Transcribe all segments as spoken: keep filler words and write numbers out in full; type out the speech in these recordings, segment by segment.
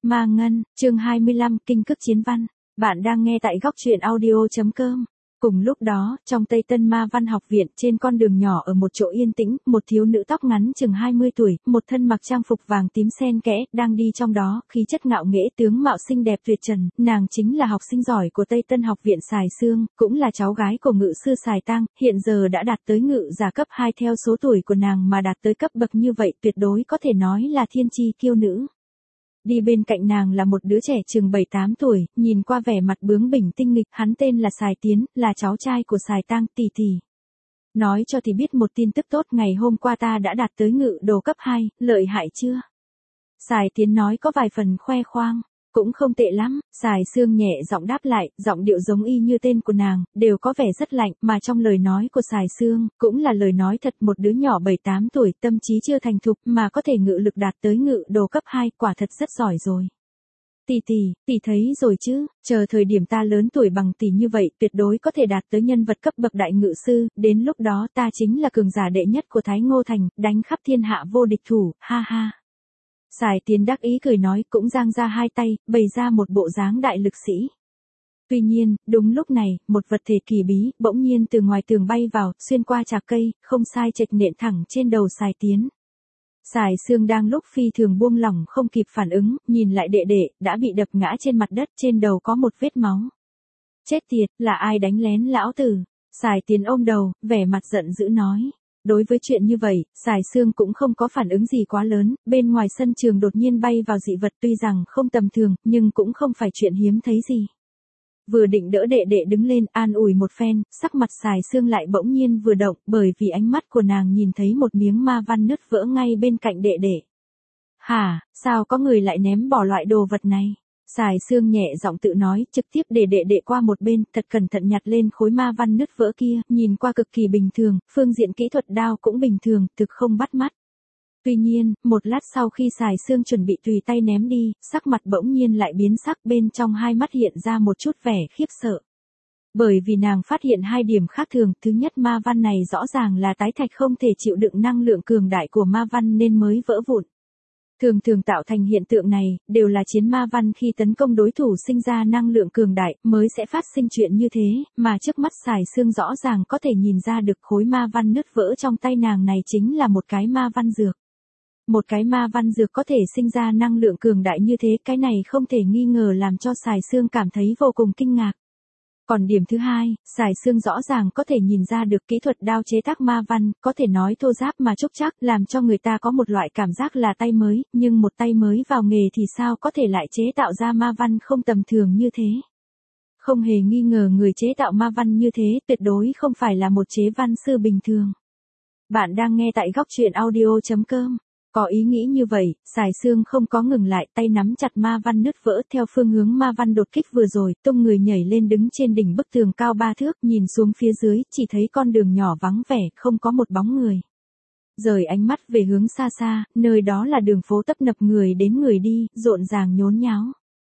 Ma Ngân, chương hai mươi lăm, Kinh Cức Chiến Văn. Bạn đang nghe tại góc truyện audio.com. Cùng lúc đó, trong Tây Tân Ma Văn Học Viện, trên con đường nhỏ ở một chỗ yên tĩnh, một thiếu nữ tóc ngắn chừng hai mươi tuổi, một thân mặc trang phục vàng tím xen kẽ, đang đi trong đó, khí chất ngạo nghễ, tướng mạo xinh đẹp tuyệt trần, nàng chính là học sinh giỏi của Tây Tân Học Viện Sài Sương, cũng là cháu gái của ngự sư Sài Tăng, hiện giờ đã đạt tới ngự giả cấp hai, theo số tuổi của nàng mà đạt tới cấp bậc như vậy, tuyệt đối có thể nói là thiên chi kiêu nữ. Đi bên cạnh nàng là một đứa trẻ chừng bảy tám tuổi, nhìn qua vẻ mặt bướng bỉnh tinh nghịch, hắn tên là Sài Tiến, là cháu trai của Sài Tăng, tỷ tỷ. Nói cho thì biết một tin tức tốt, ngày hôm qua ta đã đạt tới ngự đồ cấp hai, lợi hại chưa? Sài Tiến nói có vài phần khoe khoang. Cũng không tệ lắm, Sài Sương nhẹ giọng đáp lại, giọng điệu giống y như tên của nàng, đều có vẻ rất lạnh, mà trong lời nói của Sài Sương, cũng là lời nói thật, một đứa nhỏ bảy tám tuổi, tâm trí chưa thành thục, mà có thể ngự lực đạt tới ngự đồ cấp hai, quả thật rất giỏi rồi. Tỷ tỷ, tỷ thấy rồi chứ, chờ thời điểm ta lớn tuổi bằng tỷ như vậy, tuyệt đối có thể đạt tới nhân vật cấp bậc đại ngự sư, đến lúc đó ta chính là cường giả đệ nhất của Thái Ngô Thành, đánh khắp thiên hạ vô địch thủ, ha ha. Sài Tiến đắc ý cười nói, cũng giang ra hai tay, bày ra một bộ dáng đại lực sĩ. Tuy nhiên, đúng lúc này, một vật thể kỳ bí, bỗng nhiên từ ngoài tường bay vào, xuyên qua trạc cây, không sai chệch nện thẳng trên đầu Sài Tiến. Sài Sương đang lúc phi thường buông lỏng không kịp phản ứng, nhìn lại đệ đệ, đã bị đập ngã trên mặt đất, trên đầu có một vết máu. Chết tiệt, là ai đánh lén lão tử? Sài Tiến ôm đầu, vẻ mặt giận dữ nói. Đối với chuyện như vậy, Sài Sương cũng không có phản ứng gì quá lớn, bên ngoài sân trường đột nhiên bay vào dị vật tuy rằng không tầm thường, nhưng cũng không phải chuyện hiếm thấy gì. Vừa định đỡ đệ đệ đứng lên an ủi một phen, sắc mặt Sài Sương lại bỗng nhiên vừa động, bởi vì ánh mắt của nàng nhìn thấy một miếng ma văn nứt vỡ ngay bên cạnh đệ đệ. Hả, sao có người lại ném bỏ loại đồ vật này? Sài Sương nhẹ giọng tự nói, trực tiếp để đệ đệ qua một bên, thật cẩn thận nhặt lên khối ma văn nứt vỡ kia, nhìn qua cực kỳ bình thường, phương diện kỹ thuật đao cũng bình thường, thực không bắt mắt. Tuy nhiên, một lát sau khi Sài Sương chuẩn bị tùy tay ném đi, sắc mặt bỗng nhiên lại biến sắc, bên trong hai mắt hiện ra một chút vẻ khiếp sợ. Bởi vì nàng phát hiện hai điểm khác thường, thứ nhất ma văn này rõ ràng là tái thạch không thể chịu đựng năng lượng cường đại của ma văn nên mới vỡ vụn. Thường thường tạo thành hiện tượng này, đều là chiến ma văn khi tấn công đối thủ sinh ra năng lượng cường đại, mới sẽ phát sinh chuyện như thế, mà trước mắt Sài Sương rõ ràng có thể nhìn ra được khối ma văn nứt vỡ trong tay nàng này chính là một cái ma văn dược. Một cái ma văn dược có thể sinh ra năng lượng cường đại như thế, cái này không thể nghi ngờ làm cho Sài Sương cảm thấy vô cùng kinh ngạc. Còn điểm thứ hai, Sài Sương rõ ràng có thể nhìn ra được kỹ thuật đao chế tác ma văn, có thể nói thô ráp mà trúc chắc, làm cho người ta có một loại cảm giác là tay mới, nhưng một tay mới vào nghề thì sao có thể lại chế tạo ra ma văn không tầm thường như thế. Không hề nghi ngờ người chế tạo ma văn như thế tuyệt đối không phải là một chế văn sư bình thường. Bạn đang nghe tại góc truyện audio.com. Có ý nghĩ như vậy, Sài Sương không có ngừng lại, tay nắm chặt ma văn nứt vỡ theo phương hướng ma văn đột kích vừa rồi, tung người nhảy lên đứng trên đỉnh bức tường cao ba thước, nhìn xuống phía dưới, chỉ thấy con đường nhỏ vắng vẻ, không có một bóng người. Rời ánh mắt về hướng xa xa, nơi đó là đường phố tấp nập người đến người đi, rộn ràng nhốn nháo.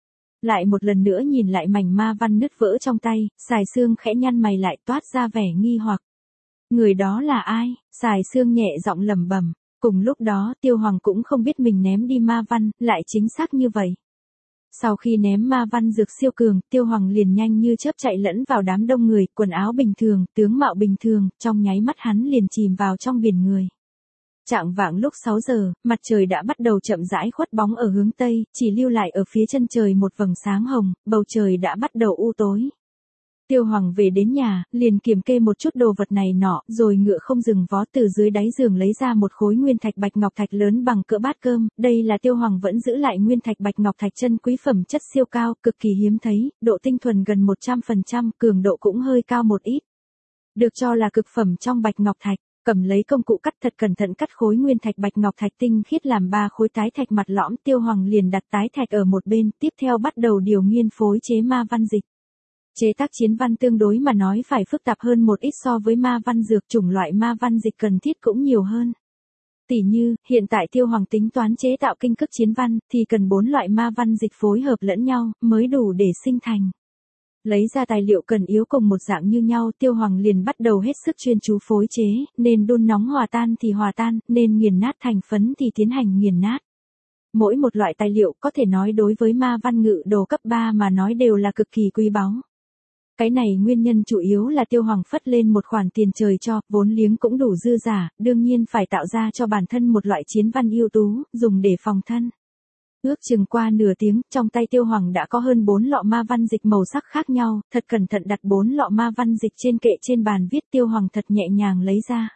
Lại một lần nữa nhìn lại mảnh ma văn nứt vỡ trong tay, Sài Sương khẽ nhăn mày lại, toát ra vẻ nghi hoặc. Người đó là ai? Sài Sương nhẹ giọng lẩm bẩm. Cùng lúc đó, Tiêu Hoàng cũng không biết mình ném đi ma văn, lại chính xác như vậy. Sau khi ném ma văn dược siêu cường, Tiêu Hoàng liền nhanh như chớp chạy lẫn vào đám đông người, quần áo bình thường, tướng mạo bình thường, trong nháy mắt hắn liền chìm vào trong biển người. Chạng vạng lúc sáu giờ, mặt trời đã bắt đầu chậm rãi khuất bóng ở hướng Tây, chỉ lưu lại ở phía chân trời một vầng sáng hồng, bầu trời đã bắt đầu u tối. Tiêu Hoàng về đến nhà, liền kiểm kê một chút đồ vật này nọ, rồi ngựa không dừng vó từ dưới đáy giường lấy ra một khối nguyên thạch bạch ngọc thạch lớn bằng cỡ bát cơm, đây là Tiêu Hoàng vẫn giữ lại nguyên thạch bạch ngọc thạch chân quý phẩm chất siêu cao, cực kỳ hiếm thấy, độ tinh thuần gần một trăm phần trăm, cường độ cũng hơi cao một ít. Được cho là cực phẩm trong bạch ngọc thạch, cầm lấy công cụ cắt thật cẩn thận cắt khối nguyên thạch bạch ngọc thạch tinh khiết làm ba khối tái thạch mặt lõm, Tiêu Hoàng liền đặt tái thạch ở một bên, tiếp theo bắt đầu điều nghiên phối chế ma văn dịch. Chế tác chiến văn tương đối mà nói phải phức tạp hơn một ít so với ma văn dược, chủng loại ma văn dịch cần thiết cũng nhiều hơn. Tỉ như, hiện tại Tiêu Hoàng tính toán chế tạo kinh cức chiến văn, thì cần bốn loại ma văn dịch phối hợp lẫn nhau, mới đủ để sinh thành. Lấy ra tài liệu cần yếu cùng một dạng như nhau, Tiêu Hoàng liền bắt đầu hết sức chuyên chú phối chế, nên đun nóng hòa tan thì hòa tan, nên nghiền nát thành phấn thì tiến hành nghiền nát. Mỗi một loại tài liệu có thể nói đối với ma văn ngự đồ cấp ba mà nói đều là cực kỳ quý báu. Cái này nguyên nhân chủ yếu là Tiêu Hoàng phất lên một khoản tiền trời cho, vốn liếng cũng đủ dư giả, đương nhiên phải tạo ra cho bản thân một loại chiến văn ưu tú, dùng để phòng thân. Ước chừng qua nửa tiếng, trong tay Tiêu Hoàng đã có hơn bốn lọ ma văn dịch màu sắc khác nhau, thật cẩn thận đặt bốn lọ ma văn dịch trên kệ trên bàn viết, Tiêu Hoàng thật nhẹ nhàng lấy ra.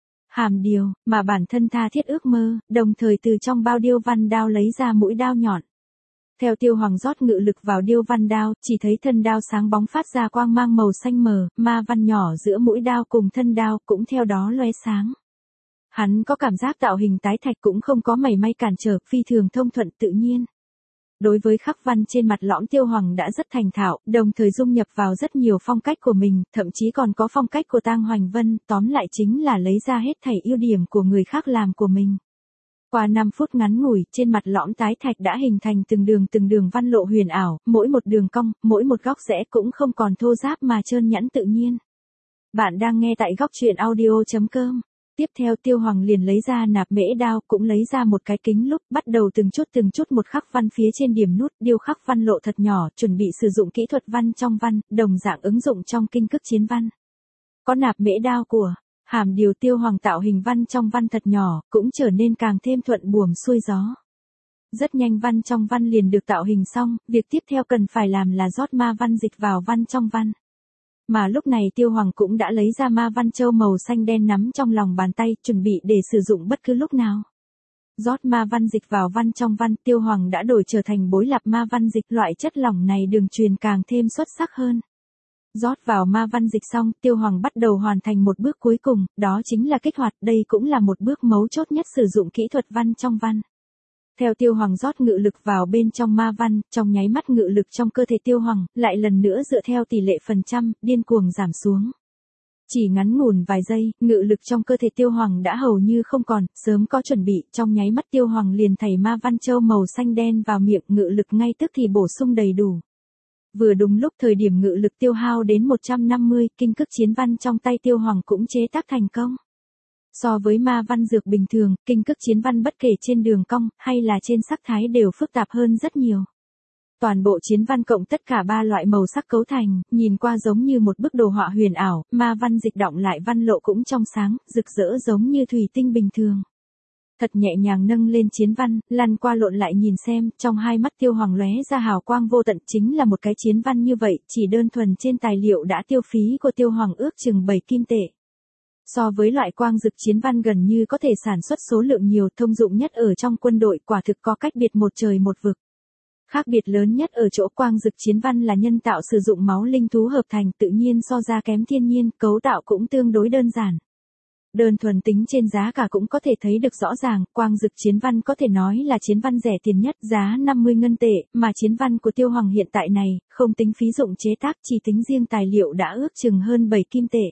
Hàm điều, mà bản thân tha thiết ước mơ, đồng thời từ trong bao điêu văn đao lấy ra mũi đao nhọn. Theo Tiêu Hoàng rót ngự lực vào điêu văn đao, chỉ thấy thân đao sáng bóng phát ra quang mang màu xanh mờ, ma văn nhỏ giữa mũi đao cùng thân đao cũng theo đó lóe sáng. Hắn có cảm giác tạo hình tái thạch cũng không có mảy may cản trở, phi thường thông thuận tự nhiên. Đối với khắc văn trên mặt lõm Tiêu Hoàng đã rất thành thạo, đồng thời dung nhập vào rất nhiều phong cách của mình, thậm chí còn có phong cách của Tang Hoành Vân, tóm lại chính là lấy ra hết thảy ưu điểm của người khác làm của mình. Qua năm phút ngắn ngủi, trên mặt lõm tái thạch đã hình thành từng đường từng đường văn lộ huyền ảo, mỗi một đường cong, mỗi một góc rẽ cũng không còn thô ráp mà trơn nhẵn tự nhiên. Bạn đang nghe tại góc truyện audio chấm com. Tiếp theo Tiêu Hoàng liền lấy ra nạp mễ đao, cũng lấy ra một cái kính lúp, bắt đầu từng chút từng chút một khắc văn phía trên điểm nút, điêu khắc văn lộ thật nhỏ, chuẩn bị sử dụng kỹ thuật văn trong văn, đồng dạng ứng dụng trong kinh cức chiến văn. Có nạp mễ đao của hàm điều, Tiêu Hoàng tạo hình văn trong văn thật nhỏ, cũng trở nên càng thêm thuận buồm xuôi gió. Rất nhanh văn trong văn liền được tạo hình xong, việc tiếp theo cần phải làm là rót ma văn dịch vào văn trong văn. Mà lúc này Tiêu Hoàng cũng đã lấy ra ma văn châu màu xanh đen nắm trong lòng bàn tay, chuẩn bị để sử dụng bất cứ lúc nào. Rót ma văn dịch vào văn trong văn, Tiêu Hoàng đã đổi trở thành bối lạp ma văn dịch, loại chất lỏng này đường truyền càng thêm xuất sắc hơn. Rót vào ma văn dịch xong, Tiêu Hoàng bắt đầu hoàn thành một bước cuối cùng, đó chính là kích hoạt, đây cũng là một bước mấu chốt nhất sử dụng kỹ thuật văn trong văn. Theo Tiêu Hoàng rót ngự lực vào bên trong ma văn, trong nháy mắt ngự lực trong cơ thể Tiêu Hoàng, lại lần nữa dựa theo tỷ lệ phần trăm, điên cuồng giảm xuống. Chỉ ngắn ngủn vài giây, ngự lực trong cơ thể Tiêu Hoàng đã hầu như không còn, sớm có chuẩn bị, trong nháy mắt Tiêu Hoàng liền thảy ma văn châu màu xanh đen vào miệng, ngự lực ngay tức thì bổ sung đầy đủ. Vừa đúng lúc thời điểm ngự lực tiêu hao đến một trăm năm mươi, kinh cức chiến văn trong tay Tiêu Hoàng cũng chế tác thành công. So với ma văn dược bình thường, kinh cức chiến văn bất kể trên đường cong, hay là trên sắc thái đều phức tạp hơn rất nhiều. Toàn bộ chiến văn cộng tất cả ba loại màu sắc cấu thành, nhìn qua giống như một bức đồ họa huyền ảo, ma văn dịch đọng lại văn lộ cũng trong sáng, rực rỡ giống như thủy tinh bình thường. Thật nhẹ nhàng nâng lên chiến văn, lăn qua lộn lại nhìn xem, trong hai mắt Tiêu Hoàng lóe ra hào quang vô tận, chính là một cái chiến văn như vậy, chỉ đơn thuần trên tài liệu đã tiêu phí của Tiêu Hoàng ước chừng bảy kim tệ. So với loại quang dực chiến văn gần như có thể sản xuất số lượng nhiều, thông dụng nhất ở trong quân đội, quả thực có cách biệt một trời một vực. Khác biệt lớn nhất ở chỗ quang dực chiến văn là nhân tạo sử dụng máu linh thú hợp thành, tự nhiên so ra kém thiên nhiên, cấu tạo cũng tương đối đơn giản. Đơn thuần tính trên giá cả cũng có thể thấy được rõ ràng, quang dực chiến văn có thể nói là chiến văn rẻ tiền nhất, giá năm mươi ngân tệ, mà chiến văn của Tiêu Hoàng hiện tại này, không tính phí dụng chế tác, chỉ tính riêng tài liệu đã ước chừng hơn bảy kim tệ.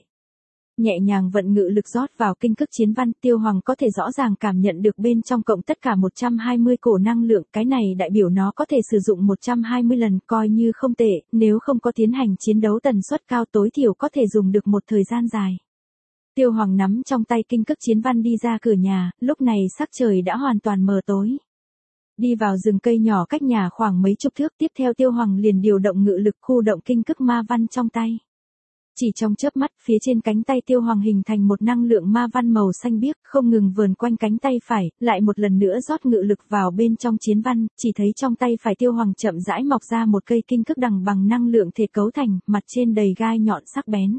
Nhẹ nhàng vận ngự lực rót vào kinh cức chiến văn, Tiêu Hoàng có thể rõ ràng cảm nhận được bên trong cộng tất cả một trăm hai mươi cổ năng lượng, cái này đại biểu nó có thể sử dụng một trăm hai mươi lần, coi như không tệ, nếu không có tiến hành chiến đấu tần suất cao tối thiểu có thể dùng được một thời gian dài. Tiêu Hoàng nắm trong tay kinh cức chiến văn đi ra cửa nhà, lúc này sắc trời đã hoàn toàn mờ tối. Đi vào rừng cây nhỏ cách nhà khoảng mấy chục thước, tiếp theo Tiêu Hoàng liền điều động ngự lực khu động kinh cức ma văn trong tay. Chỉ trong chớp mắt, phía trên cánh tay Tiêu Hoàng hình thành một năng lượng ma văn màu xanh biếc, không ngừng vờn quanh cánh tay phải, lại một lần nữa rót ngự lực vào bên trong chiến văn, chỉ thấy trong tay phải Tiêu Hoàng chậm rãi mọc ra một cây kinh cức đằng bằng năng lượng thể cấu thành, mặt trên đầy gai nhọn sắc bén.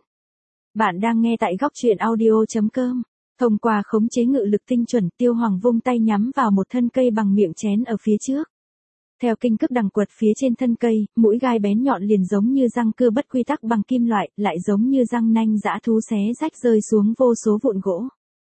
Bạn đang nghe tại góc truyện audio chấm com. Thông qua khống chế ngự lực tinh chuẩn, Tiêu Hoàng vung tay nhắm vào một thân cây bằng miệng chén ở phía trước. Theo kinh cức đằng quật phía trên thân cây, mũi gai bén nhọn liền giống như răng cưa bất quy tắc bằng kim loại, lại giống như răng nanh dã thú xé rách rơi xuống vô số vụn gỗ.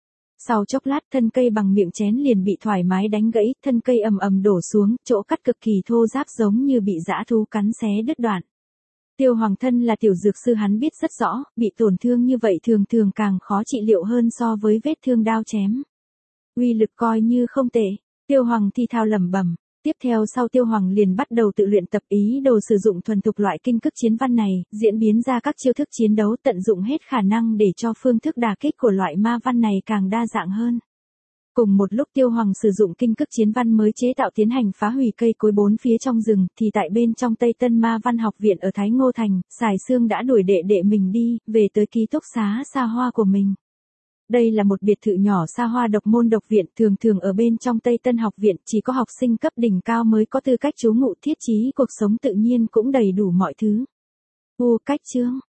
Sau chốc lát, thân cây bằng miệng chén liền bị thoải mái đánh gãy, thân cây ầm ầm đổ xuống, chỗ cắt cực kỳ thô ráp giống như bị dã thú cắn xé đứt đoạn. Tiêu Hoàng thân là tiểu dược sư, hắn biết rất rõ, bị tổn thương như vậy thường thường càng khó trị liệu hơn so với vết thương đao chém. Uy lực coi như không tệ, Tiêu Hoàng thi thao lẩm bẩm. Tiếp theo sau Tiêu Hoàng liền bắt đầu tự luyện tập ý đồ sử dụng thuần thục loại kinh cức chiến văn này, diễn biến ra các chiêu thức chiến đấu, tận dụng hết khả năng để cho phương thức đả kích của loại ma văn này càng đa dạng hơn. Cùng một lúc Tiêu Hoàng sử dụng kinh cức chiến văn mới chế tạo tiến hành phá hủy cây cối bốn phía trong rừng, thì tại bên trong Tây Tân Ma Văn học viện ở Thái Ngô Thành, Sài Sương đã đuổi đệ đệ mình đi, về tới ký túc xá xa hoa của mình. Đây là một biệt thự nhỏ xa hoa độc môn độc viện, thường thường ở bên trong Tây Tân học viện, chỉ có học sinh cấp đỉnh cao mới có tư cách trú ngụ, thiết trí cuộc sống tự nhiên cũng đầy đủ mọi thứ. U cách chương